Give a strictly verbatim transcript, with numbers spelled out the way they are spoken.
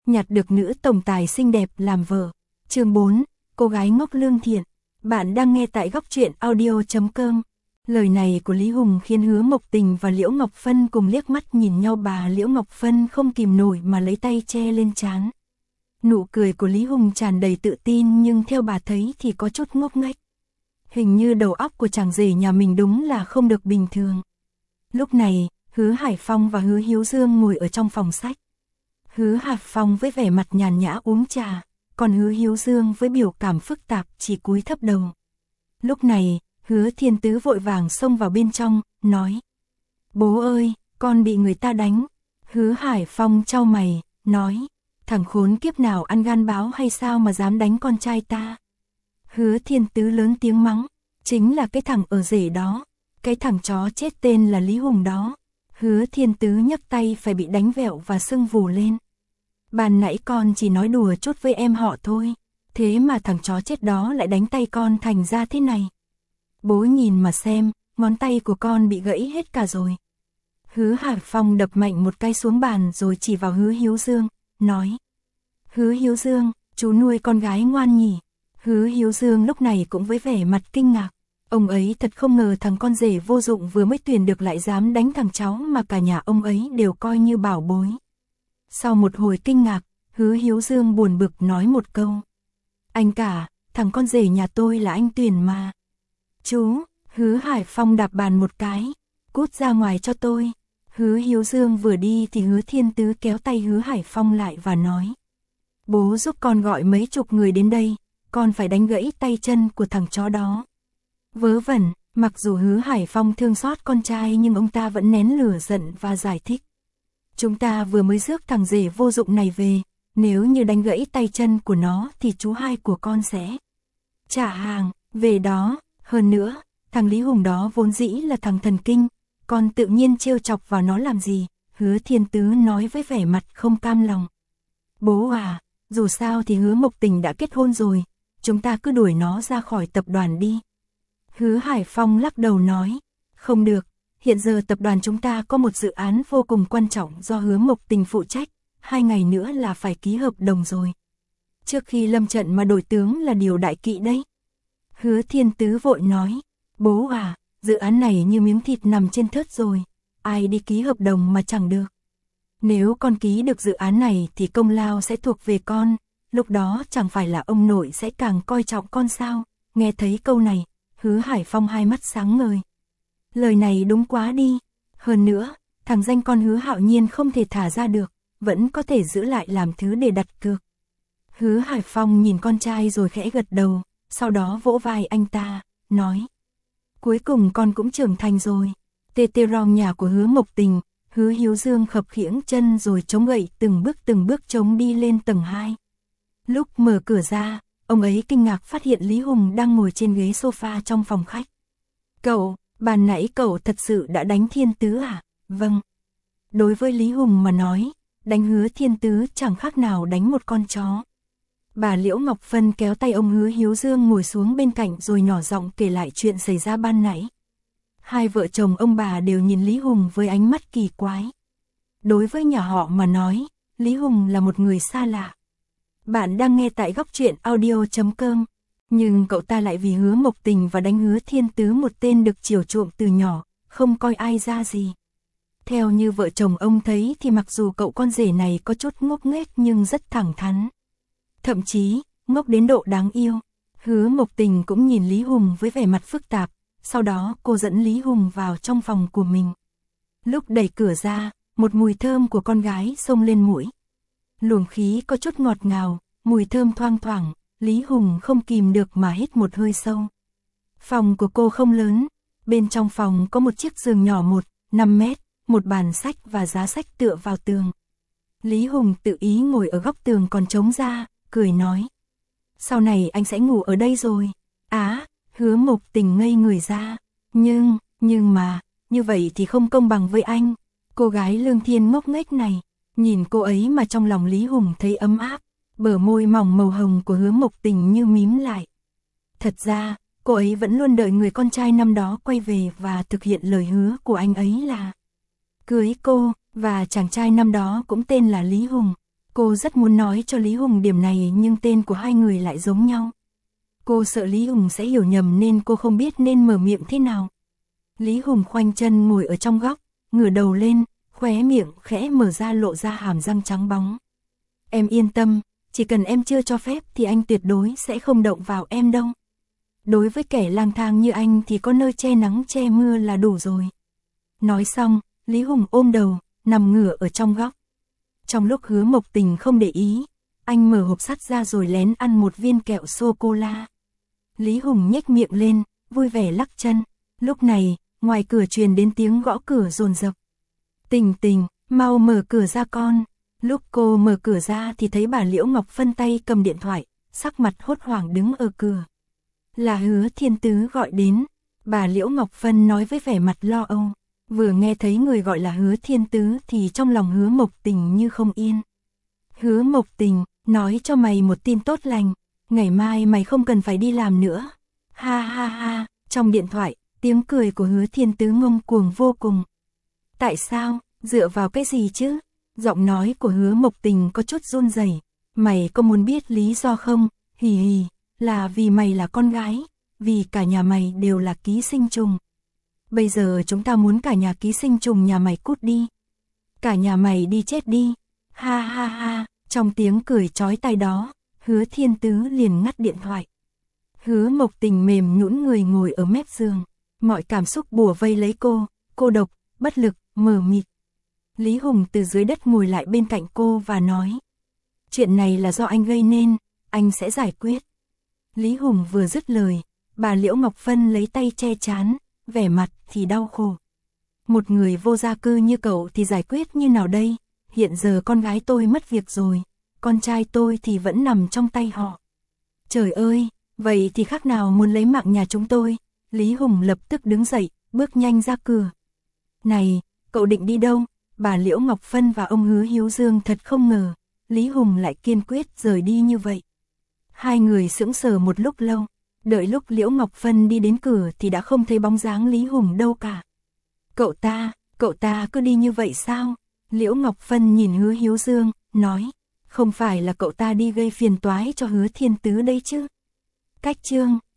nhặt được nữ tổng tài xinh đẹp làm vợ. Chương bốn, cô gái ngốc lương thiện. Bạn đang nghe tại góc truyện audio chấm com. Lời này của Lý Hùng khiến Hứa Mộc Tình và Liễu Ngọc Phân cùng liếc mắt nhìn nhau. Bà Liễu Ngọc Phân không kìm nổi mà lấy tay che lên trán. Nụ cười của Lý Hùng tràn đầy tự tin, nhưng theo bà thấy thì có chút ngốc nghếch. Hình như đầu óc của chàng rể nhà mình đúng là không được bình thường. Lúc này, Hứa Hải Phong và Hứa Hiếu Dương ngồi ở trong phòng sách. Hứa Hải Phong với vẻ mặt nhàn nhã uống trà, còn Hứa Hiếu Dương với biểu cảm phức tạp chỉ cúi thấp đầu. Lúc này, Hứa Thiên Tứ vội vàng xông vào bên trong, nói: "Bố ơi, con bị người ta đánh." Hứa Hải Phong chau mày, nói: "Thằng khốn kiếp nào ăn gan báo hay sao mà dám đánh con trai ta?" Hứa Thiên Tứ lớn tiếng mắng: "Chính là cái thằng ở rể đó, cái thằng chó chết tên là Lý Hùng đó." Hứa Thiên Tứ nhấc tay phải bị đánh vẹo và sưng vù lên. "Ban nãy con chỉ nói đùa chút với em họ thôi, thế mà thằng chó chết đó lại đánh tay con thành ra thế này. Bố nhìn mà xem, ngón tay của con bị gãy hết cả rồi." Hứa Hải Phong đập mạnh một cái xuống bàn rồi chỉ vào Hứa Hiếu Dương, nói: "Hứa Hiếu Dương, chú nuôi con gái ngoan nhỉ?" Hứa Hiếu Dương lúc này cũng với vẻ mặt kinh ngạc. Ông ấy thật không ngờ thằng con rể vô dụng vừa mới tuyển được lại dám đánh thằng cháu mà cả nhà ông ấy đều coi như bảo bối. Sau một hồi kinh ngạc, Hứa Hiếu Dương buồn bực nói một câu: "Anh cả, thằng con rể nhà tôi là anh tuyển mà." "Chú!" Hứa Hải Phong đạp bàn một cái: "Cút ra ngoài cho tôi." Hứa Hiếu Dương vừa đi thì Hứa Thiên Tứ kéo tay Hứa Hải Phong lại và nói: "Bố giúp con gọi mấy chục người đến đây, con phải đánh gãy tay chân của thằng chó đó." Vớ vẩn, mặc dù Hứa Hải Phong thương xót con trai nhưng ông ta vẫn nén lửa giận và giải thích: "Chúng ta vừa mới rước thằng rể vô dụng này về, nếu như đánh gãy tay chân của nó thì chú hai của con sẽ trả hàng về đó. Hơn nữa, thằng Lý Hùng đó vốn dĩ là thằng thần kinh, con tự nhiên trêu chọc vào nó làm gì?" Hứa Thiên Tứ nói với vẻ mặt không cam lòng. "Bố à, dù sao thì Hứa Mộc Tình đã kết hôn rồi, chúng ta cứ đuổi nó ra khỏi tập đoàn đi." Hứa Hải Phong lắc đầu nói: "Không được, hiện giờ tập đoàn chúng ta có một dự án vô cùng quan trọng do Hứa Mộc Tình phụ trách, hai ngày nữa là phải ký hợp đồng rồi. Trước khi lâm trận mà đổi tướng là điều đại kỵ đấy." Hứa Thiên Tứ vội nói: "Bố à, dự án này như miếng thịt nằm trên thớt rồi, ai đi ký hợp đồng mà chẳng được. Nếu con ký được dự án này thì công lao sẽ thuộc về con, lúc đó chẳng phải là ông nội sẽ càng coi trọng con sao?" Nghe thấy câu này, Hứa Hải Phong hai mắt sáng ngời. Lời này đúng quá đi. Hơn nữa, thằng danh con Hứa Hạo Nhiên không thể thả ra được, vẫn có thể giữ lại làm thứ để đặt cược. Hứa Hải Phong nhìn con trai rồi khẽ gật đầu, sau đó vỗ vai anh ta, nói: "Cuối cùng con cũng trưởng thành rồi." Tê tê rong nhà của Hứa Mộc Tình, Hứa Hiếu Dương khập khiễng chân rồi chống gậy từng bước từng bước chống đi lên tầng hai. Lúc mở cửa ra, ông ấy kinh ngạc phát hiện Lý Hùng đang ngồi trên ghế sofa trong phòng khách. "Cậu, ban nãy cậu thật sự đã đánh Thiên Tứ à?" "Vâng." Đối với Lý Hùng mà nói, đánh Hứa Thiên Tứ chẳng khác nào đánh một con chó. Bà Liễu Ngọc Phân kéo tay ông Hứa Hiếu Dương ngồi xuống bên cạnh rồi nhỏ giọng kể lại chuyện xảy ra ban nãy. Hai vợ chồng ông bà đều nhìn Lý Hùng với ánh mắt kỳ quái. Đối với nhà họ mà nói, Lý Hùng là một người xa lạ. Bạn đang nghe tại góc truyện audio chấm com. Nhưng cậu ta lại vì Hứa Mộc Tình và đánh Hứa Thiên Tứ, một tên được chiều chuộng từ nhỏ, không coi ai ra gì. Theo như vợ chồng ông thấy thì mặc dù cậu con rể này có chút ngốc nghếch nhưng rất thẳng thắn. Thậm chí, ngốc đến độ đáng yêu. Hứa Mộc Tình cũng nhìn Lý Hùng với vẻ mặt phức tạp, sau đó cô dẫn Lý Hùng vào trong phòng của mình. Lúc đẩy cửa ra, một mùi thơm của con gái xông lên mũi. Luồng khí có chút ngọt ngào, mùi thơm thoang thoảng, Lý Hùng không kìm được mà hít một hơi sâu. Phòng của cô không lớn, bên trong phòng có một chiếc giường nhỏ một, năm mét, một bàn sách và giá sách tựa vào tường. Lý Hùng tự ý ngồi ở góc tường còn trống ra, cười nói: "Sau này anh sẽ ngủ ở đây rồi." Á, Hứa Mộc Tình ngây người ra. Nhưng, nhưng mà, như vậy thì không công bằng với anh. Cô gái lương thiên ngốc nghếch này, nhìn cô ấy mà trong lòng Lý Hùng thấy ấm áp, bờ môi mỏng màu hồng của Hứa Mộc Tình như mím lại. Thật ra, cô ấy vẫn luôn đợi người con trai năm đó quay về và thực hiện lời hứa của anh ấy là cưới cô, và chàng trai năm đó cũng tên là Lý Hùng. Cô rất muốn nói cho Lý Hùng điểm này nhưng tên của hai người lại giống nhau. Cô sợ Lý Hùng sẽ hiểu nhầm nên cô không biết nên mở miệng thế nào. Lý Hùng khoanh chân ngồi ở trong góc, ngửa đầu lên, khóe miệng khẽ mở ra lộ ra hàm răng trắng bóng. Em yên tâm, chỉ cần em chưa cho phép thì anh tuyệt đối sẽ không động vào em đâu. Đối với kẻ lang thang như anh thì có nơi che nắng che mưa là đủ rồi. Nói xong, Lý Hùng ôm đầu, nằm ngửa ở trong góc. Trong lúc Hứa Mộc Tình không để ý, anh mở hộp sắt ra rồi lén ăn một viên kẹo sô-cô-la. Lý Hùng nhếch miệng lên, vui vẻ lắc chân. Lúc này, ngoài cửa truyền đến tiếng gõ cửa dồn dập. Tình Tình, mau mở cửa ra con. Lúc cô mở cửa ra thì thấy bà Liễu Ngọc Phân tay cầm điện thoại, sắc mặt hốt hoảng đứng ở cửa. Là Hứa Thiên Tứ gọi đến. Bà Liễu Ngọc Phân nói với vẻ mặt lo âu. Vừa nghe thấy người gọi là Hứa Thiên Tứ thì trong lòng Hứa Mộc Tình như không yên. Hứa Mộc Tình, nói cho mày một tin tốt lành. Ngày mai mày không cần phải đi làm nữa. Ha ha ha, trong điện thoại, tiếng cười của Hứa Thiên Tứ ngông cuồng vô cùng. Tại sao, dựa vào cái gì chứ? Giọng nói của Hứa Mộc Tình có chút run rẩy. Mày có muốn biết lý do không? Hì hì, là vì mày là con gái, vì cả nhà mày đều là ký sinh trùng. Bây giờ chúng ta muốn cả nhà ký sinh trùng nhà mày cút đi. Cả nhà mày đi chết đi. Ha ha ha, trong tiếng cười chói tai đó, Hứa Thiên Tứ liền ngắt điện thoại. Hứa Mộc Tình mềm nhũn người ngồi ở mép giường. Mọi cảm xúc bủa vây lấy cô, cô độc, bất lực, mờ mịt. Lý Hùng từ dưới đất ngồi lại bên cạnh cô và nói. Chuyện này là do anh gây nên, anh sẽ giải quyết. Lý Hùng vừa dứt lời, bà Liễu Ngọc Phân lấy tay che trán, vẻ mặt thì đau khổ. Một người vô gia cư như cậu thì giải quyết như nào đây? Hiện giờ con gái tôi mất việc rồi, con trai tôi thì vẫn nằm trong tay họ. Trời ơi, vậy thì khác nào muốn lấy mạng nhà chúng tôi? Lý Hùng lập tức đứng dậy, bước nhanh ra cửa. Này, cậu định đi đâu? Bà Liễu Ngọc Phân và ông Hứa Hiếu Dương thật không ngờ, Lý Hùng lại kiên quyết rời đi như vậy. Hai người sững sờ một lúc lâu, đợi lúc Liễu Ngọc Phân đi đến cửa thì đã không thấy bóng dáng Lý Hùng đâu cả. Cậu ta, cậu ta cứ đi như vậy sao? Liễu Ngọc Phân nhìn Hứa Hiếu Dương, nói, không phải là cậu ta đi gây phiền toái cho Hứa Thiên Tứ đây chứ? Cách chương